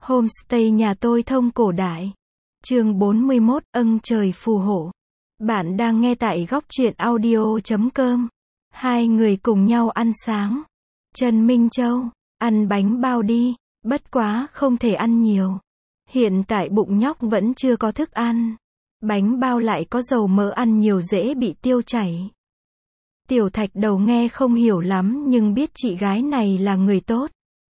Homestay nhà tôi thông cổ đại. Chương 41, ân trời phù hộ. Bạn đang nghe tại góc truyện audio.com. Hai người cùng nhau ăn sáng. Trần Minh Châu, ăn bánh bao đi, bất quá không thể ăn nhiều. Hiện tại bụng nhóc vẫn chưa có thức ăn. Bánh bao lại có dầu mỡ, ăn nhiều dễ bị tiêu chảy. Tiểu Thạch Đầu nghe không hiểu lắm nhưng biết chị gái này là người tốt.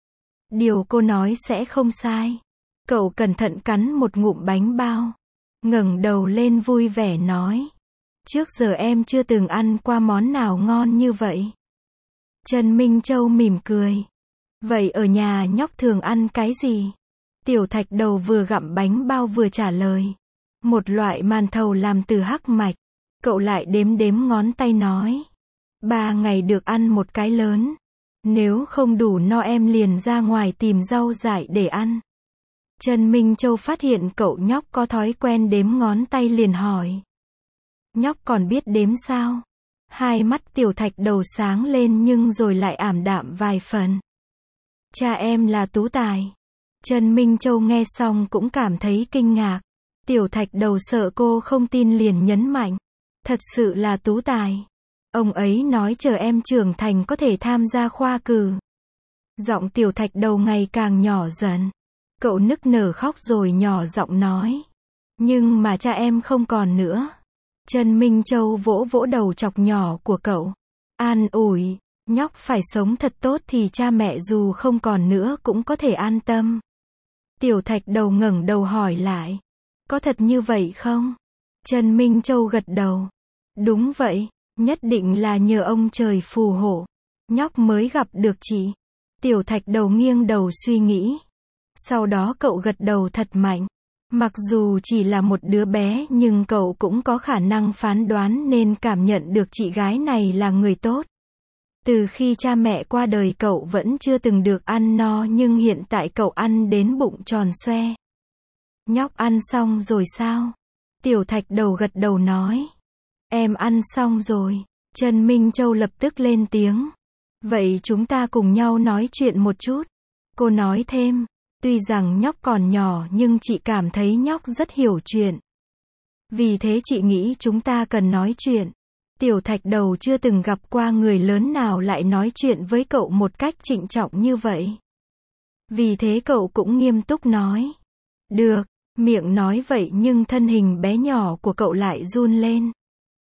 Điều cô nói sẽ không sai. Cậu cẩn thận cắn một ngụm bánh bao, ngẩng đầu lên vui vẻ nói. Trước giờ em chưa từng ăn qua món nào ngon như vậy. Trần Minh Châu mỉm cười. Vậy ở nhà nhóc thường ăn cái gì? Tiểu Thạch Đầu vừa gặm bánh bao vừa trả lời. Một loại màn thầu làm từ hắc mạch. Cậu lại đếm đếm ngón tay nói. 3 ngày được ăn một cái lớn. Nếu không đủ no em liền ra ngoài tìm rau dại để ăn. Trần Minh Châu phát hiện cậu nhóc có thói quen đếm ngón tay liền hỏi. Nhóc còn biết đếm sao? Hai mắt Tiểu Thạch Đầu sáng lên nhưng rồi lại ảm đạm vài phần. Cha em là tú tài. Trần Minh Châu nghe xong cũng cảm thấy kinh ngạc. Tiểu Thạch Đầu sợ cô không tin liền nhấn mạnh. Thật sự là tú tài. Ông ấy nói chờ em trưởng thành có thể tham gia khoa cử. Giọng Tiểu Thạch Đầu ngày càng nhỏ dần. Cậu nức nở khóc rồi nhỏ giọng nói. Nhưng mà cha em không còn nữa. Trần Minh Châu vỗ vỗ đầu chọc nhỏ của cậu. An ủi, nhóc phải sống thật tốt thì cha mẹ dù không còn nữa cũng có thể an tâm. Tiểu Thạch Đầu ngẩng đầu hỏi lại. Có thật như vậy không? Trần Minh Châu gật đầu. Đúng vậy, nhất định là nhờ ông trời phù hộ. Nhóc mới gặp được chị. Tiểu Thạch Đầu nghiêng đầu suy nghĩ. Sau đó cậu gật đầu thật mạnh. Mặc dù chỉ là một đứa bé nhưng cậu cũng có khả năng phán đoán nên cảm nhận được chị gái này là người tốt. Từ khi cha mẹ qua đời cậu vẫn chưa từng được ăn no nhưng hiện tại cậu ăn đến bụng tròn xoe. Nhóc ăn xong rồi sao? Tiểu Thạch Đầu gật đầu nói. Em ăn xong rồi. Trần Minh Châu lập tức lên tiếng. Vậy chúng ta cùng nhau nói chuyện một chút. Cô nói thêm. Tuy rằng nhóc còn nhỏ nhưng chị cảm thấy nhóc rất hiểu chuyện. Vì thế chị nghĩ chúng ta cần nói chuyện. Tiểu Thạch Đầu chưa từng gặp qua người lớn nào lại nói chuyện với cậu một cách trịnh trọng như vậy. Vì thế cậu cũng nghiêm túc nói. Được, miệng nói vậy nhưng thân hình bé nhỏ của cậu lại run lên.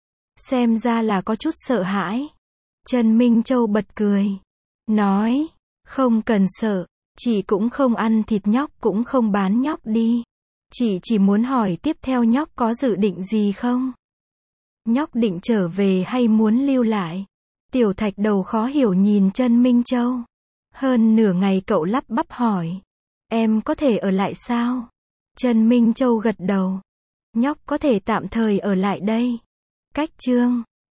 Xem ra là có chút sợ hãi. Trần Minh Châu bật cười. Nói, không cần sợ. Chị cũng không ăn thịt nhóc cũng không bán nhóc đi. Chị chỉ muốn hỏi tiếp theo nhóc có dự định gì không? Nhóc định trở về hay muốn lưu lại? Tiểu Thạch Đầu khó hiểu nhìn Trần Minh Châu. Hơn nửa ngày cậu lắp bắp hỏi. Em có thể ở lại sao? Trần Minh Châu gật đầu. Nhóc có thể tạm thời ở lại đây. Cách chương